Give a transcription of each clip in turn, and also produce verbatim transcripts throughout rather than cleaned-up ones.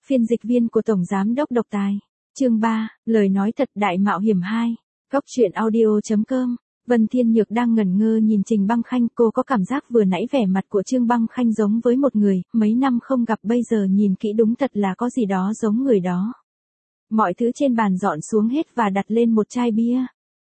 Phiên dịch viên của Tổng Giám đốc Độc Tài. Chương ba, lời nói thật đại mạo hiểm hai. Góc truyện audio chấm com. Vân Thiên Nhược đang ngẩn ngơ nhìn Trình Băng Khanh, cô có cảm giác vừa nãy vẻ mặt của Trương Băng Khanh giống với một người, mấy năm không gặp bây giờ nhìn kỹ đúng thật là có gì đó giống người đó. Mọi thứ trên bàn dọn xuống hết và đặt lên một chai bia.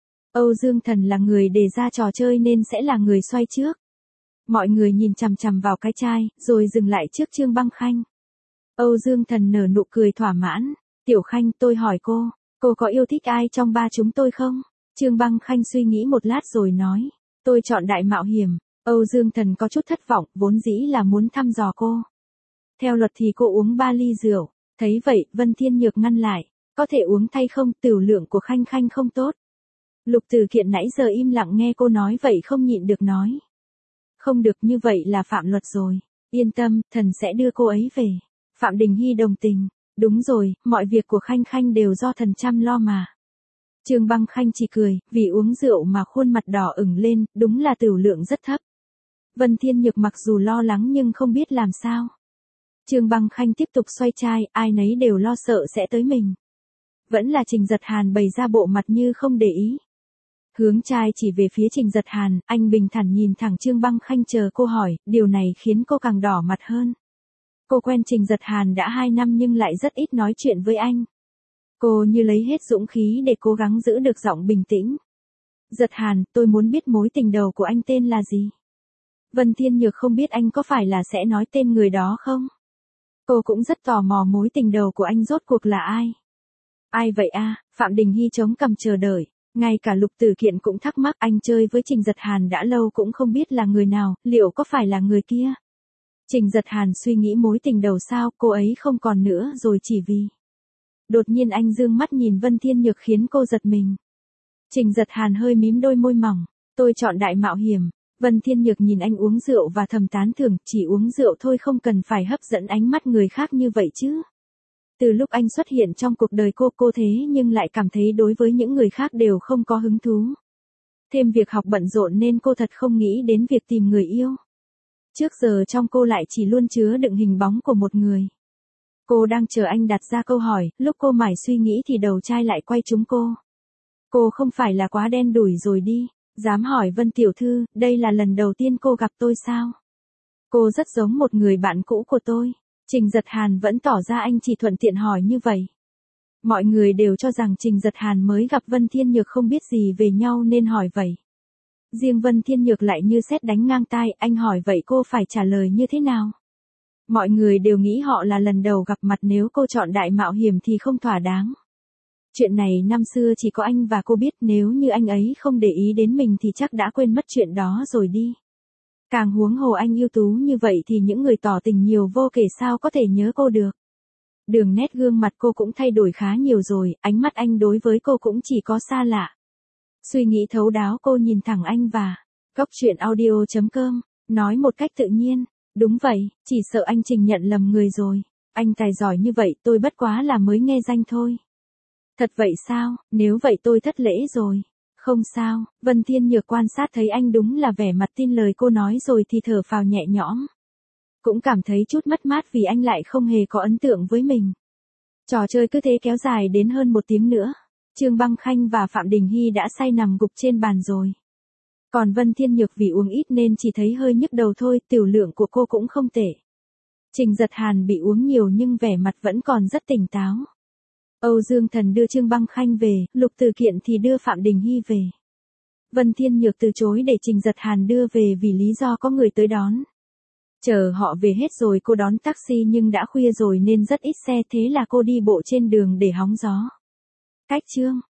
Âu Dương Thần là người đề ra trò chơi nên sẽ là người xoay trước. Mọi người nhìn chằm chằm vào cái chai, rồi dừng lại trước Trương Băng Khanh. Âu Dương Thần nở nụ cười thỏa mãn. Tiểu Khanh, tôi hỏi cô, cô có yêu thích ai trong ba chúng tôi không? Trương Băng Khanh suy nghĩ một lát rồi nói, tôi chọn đại mạo hiểm. Âu Dương Thần có chút thất vọng, vốn dĩ là muốn thăm dò cô. Theo luật thì cô uống ba ly rượu, thấy vậy, Vân Thiên Nhược ngăn lại, có thể uống thay không, tửu lượng của Khanh Khanh không tốt. Lục Tử Kiện nãy giờ im lặng nghe cô nói vậy không nhịn được nói. Không được, như vậy là phạm luật rồi. Yên tâm, thần sẽ đưa cô ấy về. Phạm Đình Hy đồng tình. Đúng rồi, mọi việc của Khanh Khanh đều do thần chăm lo mà. Trương Băng Khanh chỉ cười, vì uống rượu mà khuôn mặt đỏ ửng lên, đúng là tửu lượng rất thấp. Vân Thiên Nhược mặc dù lo lắng nhưng không biết làm sao. Trương Băng Khanh tiếp tục xoay chai, ai nấy đều lo sợ sẽ tới mình. Vẫn là Trình Giật Hàn bày ra bộ mặt như không để ý. Hướng chai chỉ về phía Trình Giật Hàn, anh bình thản nhìn thẳng Trương Băng Khanh chờ cô hỏi, điều này khiến cô càng đỏ mặt hơn. Cô quen Trình Giật Hàn đã hai năm nhưng lại rất ít nói chuyện với anh. Cô như lấy hết dũng khí để cố gắng giữ được giọng bình tĩnh. Giật Hàn, tôi muốn biết mối tình đầu của anh tên là gì? Vân Thiên Nhược không biết anh có phải là sẽ nói tên người đó không? Cô cũng rất tò mò mối tình đầu của anh rốt cuộc là ai? Ai vậy a? Phạm Đình Hy chống cằm chờ đợi. Ngay cả Lục Tử Kiện cũng thắc mắc, anh chơi với Trình Giật Hàn đã lâu cũng không biết là người nào, liệu có phải là người kia? Trình Giật Hàn suy nghĩ mối tình đầu sao, cô ấy không còn nữa rồi chỉ vì. Đột nhiên anh dương mắt nhìn Vân Thiên Nhược khiến cô giật mình. Trình Giật Hàn hơi mím đôi môi mỏng, tôi chọn đại mạo hiểm. Vân Thiên Nhược nhìn anh uống rượu và thầm tán thưởng, chỉ uống rượu thôi không cần phải hấp dẫn ánh mắt người khác như vậy chứ. Từ lúc anh xuất hiện trong cuộc đời cô, cô thế nhưng lại cảm thấy đối với những người khác đều không có hứng thú. Thêm việc học bận rộn nên cô thật không nghĩ đến việc tìm người yêu. Trước giờ trong cô lại chỉ luôn chứa đựng hình bóng của một người. Cô đang chờ anh đặt ra câu hỏi, lúc cô mải suy nghĩ thì đầu chai lại quay trúng cô. Cô không phải là quá đen đủi rồi đi, dám hỏi Vân tiểu thư, đây là lần đầu tiên cô gặp tôi sao? Cô rất giống một người bạn cũ của tôi. Trình Giật Hàn vẫn tỏ ra anh chỉ thuận tiện hỏi như vậy. Mọi người đều cho rằng Trình Giật Hàn mới gặp Vân Thiên Nhược không biết gì về nhau nên hỏi vậy. Riêng Vân Thiên Nhược lại như sét đánh ngang tai, anh hỏi vậy cô phải trả lời như thế nào? Mọi người đều nghĩ họ là lần đầu gặp mặt, nếu cô chọn đại mạo hiểm thì không thỏa đáng. Chuyện này năm xưa chỉ có anh và cô biết, nếu như anh ấy không để ý đến mình thì chắc đã quên mất chuyện đó rồi đi. Càng huống hồ anh ưu tú như vậy thì những người tỏ tình nhiều vô kể sao có thể nhớ cô được. Đường nét gương mặt cô cũng thay đổi khá nhiều rồi, ánh mắt anh đối với cô cũng chỉ có xa lạ. Suy nghĩ thấu đáo cô nhìn thẳng anh và góc truyện audio chấm com, nói một cách tự nhiên, đúng vậy, chỉ sợ anh Trình nhận lầm người rồi, anh tài giỏi như vậy tôi bất quá là mới nghe danh thôi. Thật vậy sao, nếu vậy tôi thất lễ rồi. Không sao, Vân Thiên Nhược quan sát thấy anh đúng là vẻ mặt tin lời cô nói rồi thì thở phào nhẹ nhõm. Cũng cảm thấy chút mất mát vì anh lại không hề có ấn tượng với mình. Trò chơi cứ thế kéo dài đến hơn một tiếng nữa. Trương Băng Khanh và Phạm Đình Hy đã say nằm gục trên bàn rồi. Còn Vân Thiên Nhược vì uống ít nên chỉ thấy hơi nhức đầu thôi, tiểu lượng của cô cũng không tệ. Trình Giật Hàn bị uống nhiều nhưng vẻ mặt vẫn còn rất tỉnh táo. Âu Dương Thần đưa Trương Băng Khanh về, Lục Tử Kiện thì đưa Phạm Đình Hy về. Vân Thiên Nhược từ chối để Trình Giật Hàn đưa về vì lý do có người tới đón. Chờ họ về hết rồi cô đón taxi nhưng đã khuya rồi nên rất ít xe, thế là cô đi bộ trên đường để hóng gió. Cách chương